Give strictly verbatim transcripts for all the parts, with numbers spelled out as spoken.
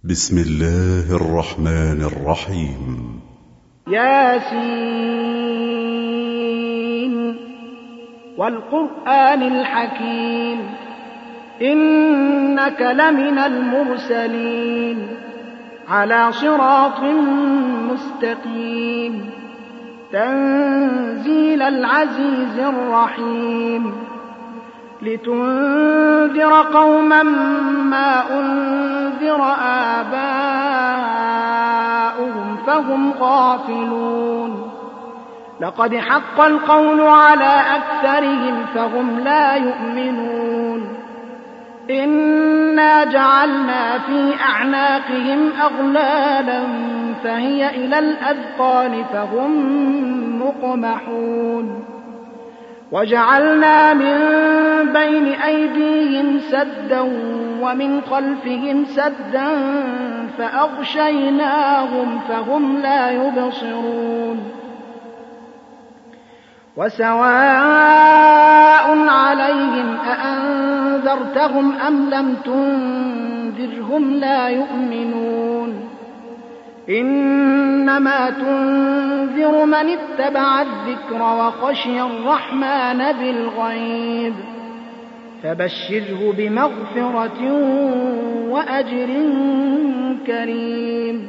بسم الله الرحمن الرحيم. ياسين والقرآن الحكيم إنك لمن المرسلين على صراط مستقيم تنزيل العزيز الرحيم لتنذر قوما ما أنذر آباؤهم فهم غافلون لقد حق القول على أكثرهم فهم لا يؤمنون إنا جعلنا في أعناقهم أغلالا فهي إلى الأذقان فهم مقمحون وجعلنا من بين أيديهم سدا ومن خلفهم سدا فأغشيناهم فهم لا يبصرون وسواء عليهم أأنذرتهم أم لم تنذرهم لا يؤمنون إنما تنذر من اتبع الذكر وخشي الرحمن بالغيب فبشره بمغفرة وأجر كريم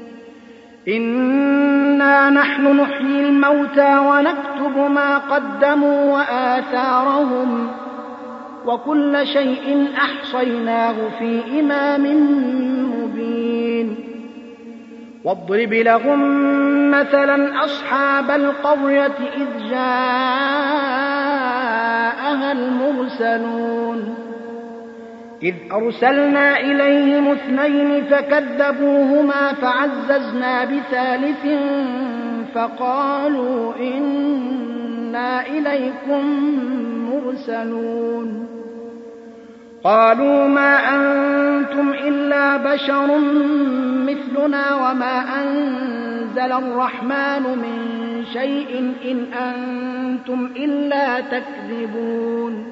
إنا نحن نحيي الموتى ونكتب ما قدموا وآثارهم وكل شيء أحصيناه في إمام مبين واضرب لهم مثلا أصحاب القرية إذ جاءها المرسلون إذ أرسلنا إليهم اثنين فكذبوهما فعززنا بثالث فقالوا إنا إليكم مرسلون قالوا ما أنتم إلا بشر مثلنا وما أنزل الرحمن من شيء إن أنتم إلا تكذبون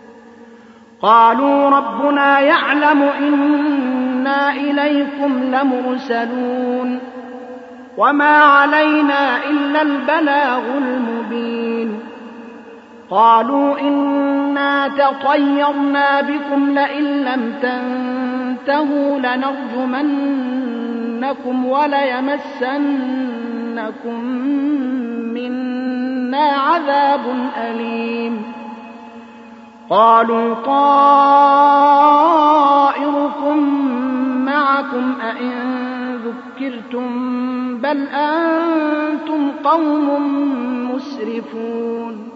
قالوا ربنا يعلم إنا إليكم لمرسلون وما علينا إلا البلاغ المبين قالوا إنا تطيرنا بكم لئن لم تنتهوا لنرجمنكم وليمسنكم منا عذاب أليم قالوا طائركم معكم أئن ذكرتم بل أنتم قوم مسرفون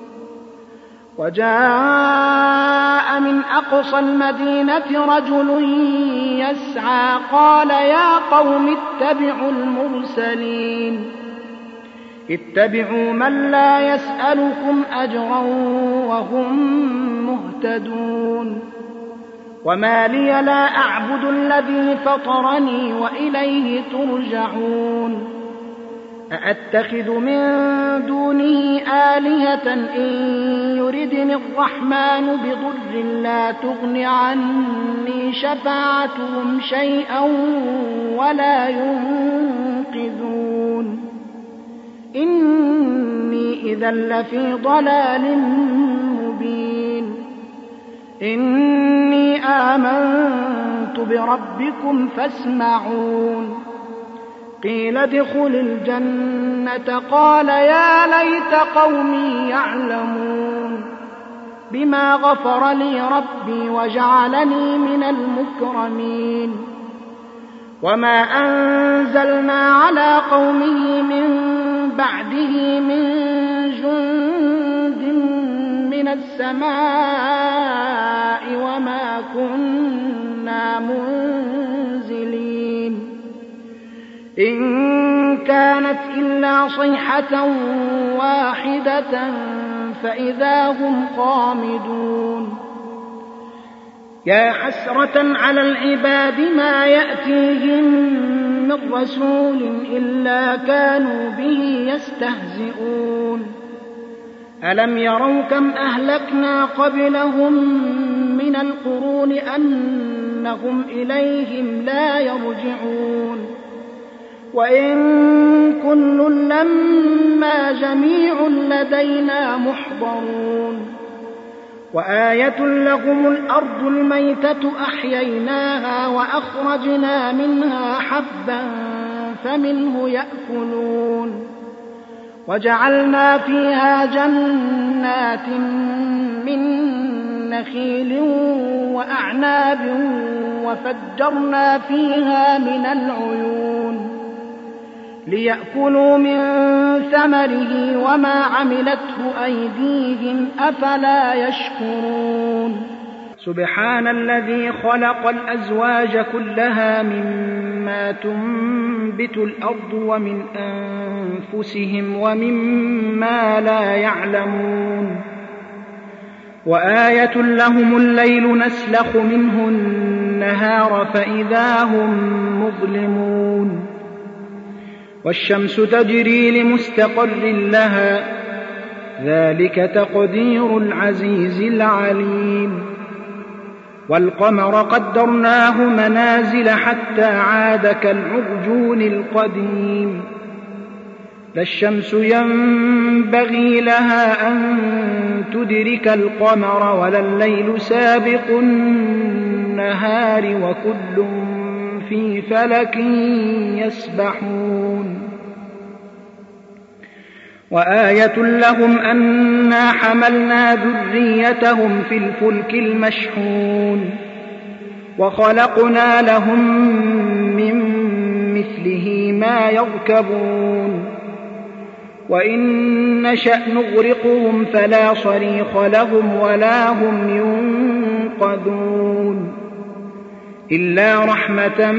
وجاء من أقصى المدينة رجل يسعى قال يا قوم اتبعوا المرسلين اتبعوا من لا يسألكم أجرا وهم مهتدون وما لي لا أعبد الذي فطرني وإليه ترجعون أأتخذ من دونه آلهة إن يردني الرحمن بضر لا تغن عني شفاعتهم شيئا ولا ينقذون إني إذا لفي ضلال مبين إني آمنت بربكم فاسمعون قيل ادخل الجنة قال يا ليت قومي يعلمون بما غفر لي ربي وجعلني من المكرمين وما أنزلنا على قومه من بعده من جند من السماء وما كنا منزلين إن كانت إلا صيحة واحدة فإذا هم خامدون يا حسرة على العباد ما يأتيهم من رسول إلا كانوا به يستهزئون ألم يروا كم أهلكنا قبلهم من القرون أنهم إليهم لا يرجعون يرجعون وإن كل لما جميع لدينا محضرون وآية لهم الأرض الميتة أحييناها وأخرجنا منها حبا فمنه يأكلون وجعلنا فيها جنات من نخيل وأعناب وفجرنا فيها من العيون ليأكلوا من ثمره وما عملته أيديهم أفلا يشكرون سبحان الذي خلق الأزواج كلها مما تنبت الأرض ومن أنفسهم ومما لا يعلمون وآية لهم الليل نسلخ منه النهار فإذا هم مظلمون والشمس تجري لمستقر لها ذلك تقدير العزيز العليم والقمر قدرناه منازل حتى عاد كالعرجون القديم لا الشمس ينبغي لها أن تدرك القمر ولا الليل سابق النهار وكل في فلك يسبحون وآية لهم أنا حملنا ذريتهم في الفلك المشحون وخلقنا لهم من مثله ما يركبون وإن نشأ نغرقهم فلا صريخ لهم ولا هم ينقذون إلا رحمة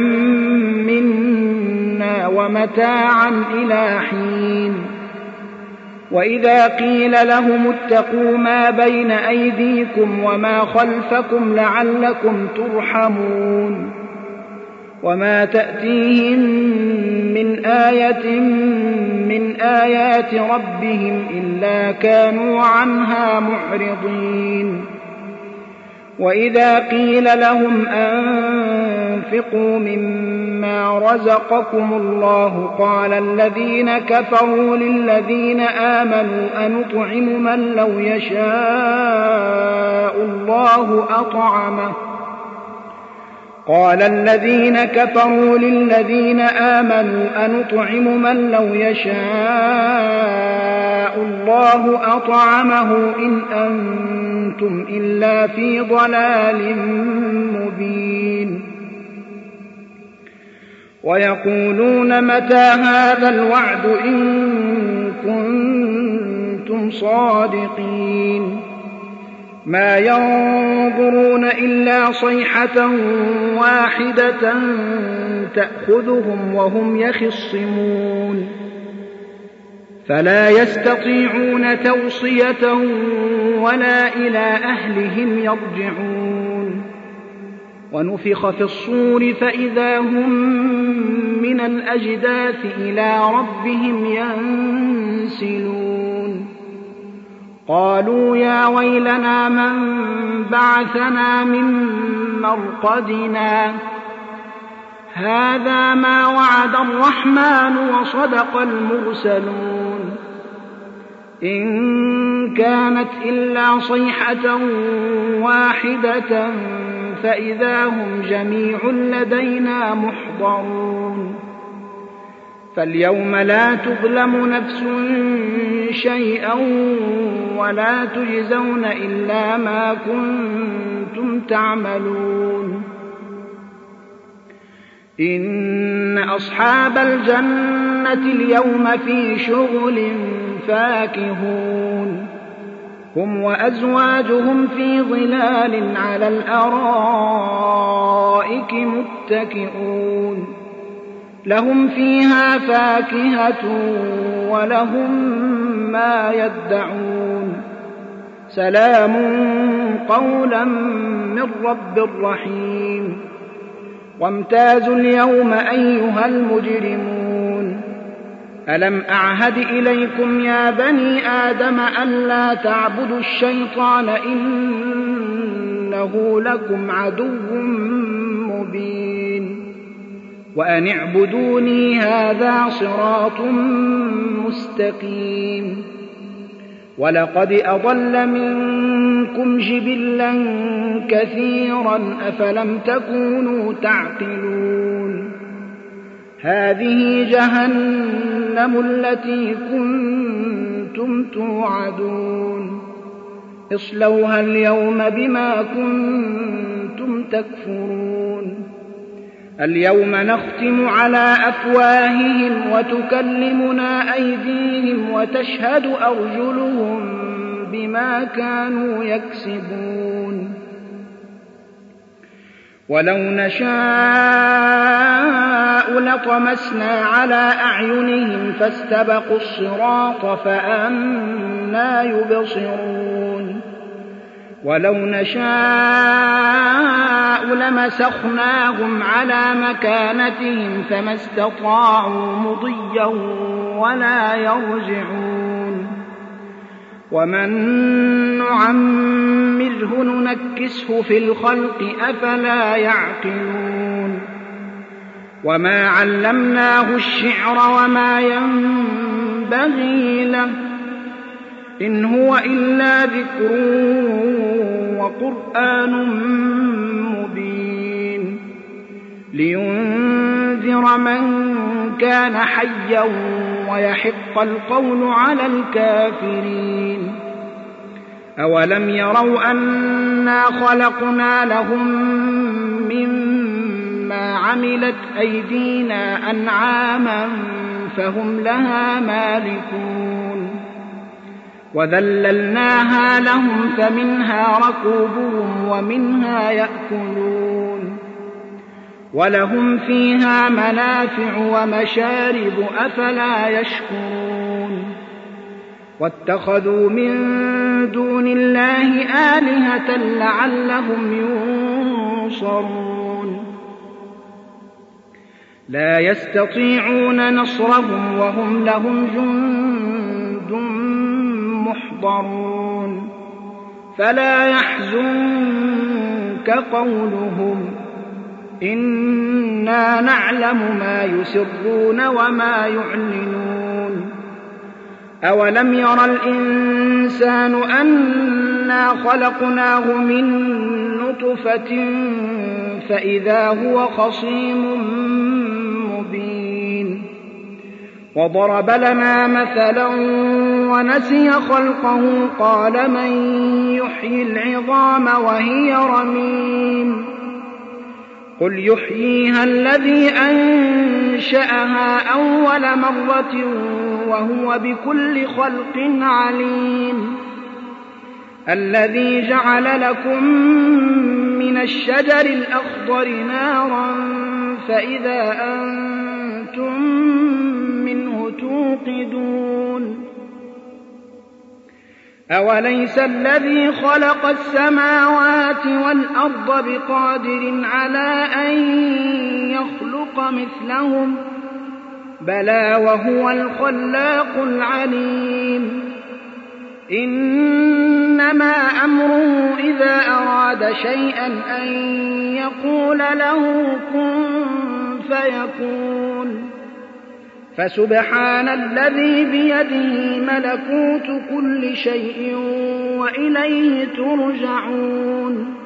منا ومتاعا إلى حين وإذا قيل لهم اتقوا ما بين أيديكم وما خلفكم لعلكم ترحمون وما تأتيهم من آية من آيات ربهم إلا كانوا عنها معرضين وإذا قيل لهم أنفقوا مما رزقكم الله قال الذين كفروا للذين آمنوا أنطعم من لو يشاء الله أطعمه قال الذين كفروا للذين آمنوا أنطعم من لو يشاء الله أطعمه إن أنتم إلا في ضلال مبين ويقولون متى هذا الوعد إن كنتم صادقين ما ينظرون إلا صيحة واحدة تأخذهم وهم يخصمون فلا يستطيعون توصية ولا إلى أهلهم يرجعون ونفخ في الصور فإذا هم من الأجداث إلى ربهم ينسلون قالوا يا ويلنا من بعثنا من مرقدنا هذا ما وعد الرحمن وصدق المرسلون إن كانت إلا صيحة واحدة فإذا هم جميع لدينا محضرون فاليوم لا تظلم نفس شيئا ولا تجزون إلا ما كنتم تعملون إن أصحاب الجنة اليوم في شغل فاكهون هم وأزواجهم في ظلال على الأرائك متكئون لهم فيها فاكهة ولهم ما يدعون سلام قولا من رب رحيم وامتازوا اليوم أيها المجرمون ألم أعهد إليكم يا بني آدم ألا تعبدوا الشيطان إنه لكم عدو مبين وأن اعبدوني هذا صراط مستقيم ولقد أضل منكم جبلا كثيرا أفلم تكونوا تعقلون هذه جهنم التي كنتم توعدون اصلوها اليوم بما كنتم تكفرون اليوم نختم على أفواههم وتكلمنا أيديهم وتشهد أرجلهم بما كانوا يكسبون ولو نشاء لطمسنا على أعينهم فاستبقوا الصراط فأنى يبصرون ولو نشاء لمسخناهم على مكانتهم فما استطاعوا مضيا ولا يرجعون ومن نعمره ننكسه في الخلق أفلا يعقلون وما علمناه الشعر وما ينبغي له إن هو إلا ذكر وقرآن مبين لينذر من كان حيا ويحق القول على الكافرين أولم يروا أنا خلقنا لهم مما عملت أيدينا أنعاما فهم لها مالكون وذللناها لهم فمنها ركوبهم ومنها يأكلون ولهم فيها منافع ومشارب أفلا يشكرون واتخذوا من دون الله آلهة لعلهم ينصرون لا يستطيعون نصرهم وهم لهم جند محضرون فلا يحزنك قولهم إنا نعلم ما يسرون وما يعلنون أولم ير الإنسان أنا خلقناه من نطفة فإذا هو خصيم مبين وضرب لنا مثلا ونسي خلقه قال من يحيي العظام وهي رميم قل يحييها الذي أنشأها أول مرة وهو بكل خلق عليم الذي جعل لكم من الشجر الأخضر نارا فإذا أنتم منه توقدون أوليس الذي خلق السماوات والأرض بقادر على أن يخلق مثلهم بلى وهو الخلاق العليم إنما أمره إذا أراد شيئا أن يقول له كن فيكون فسبحان الذي بيده ملكوت كل شيء وإليه ترجعون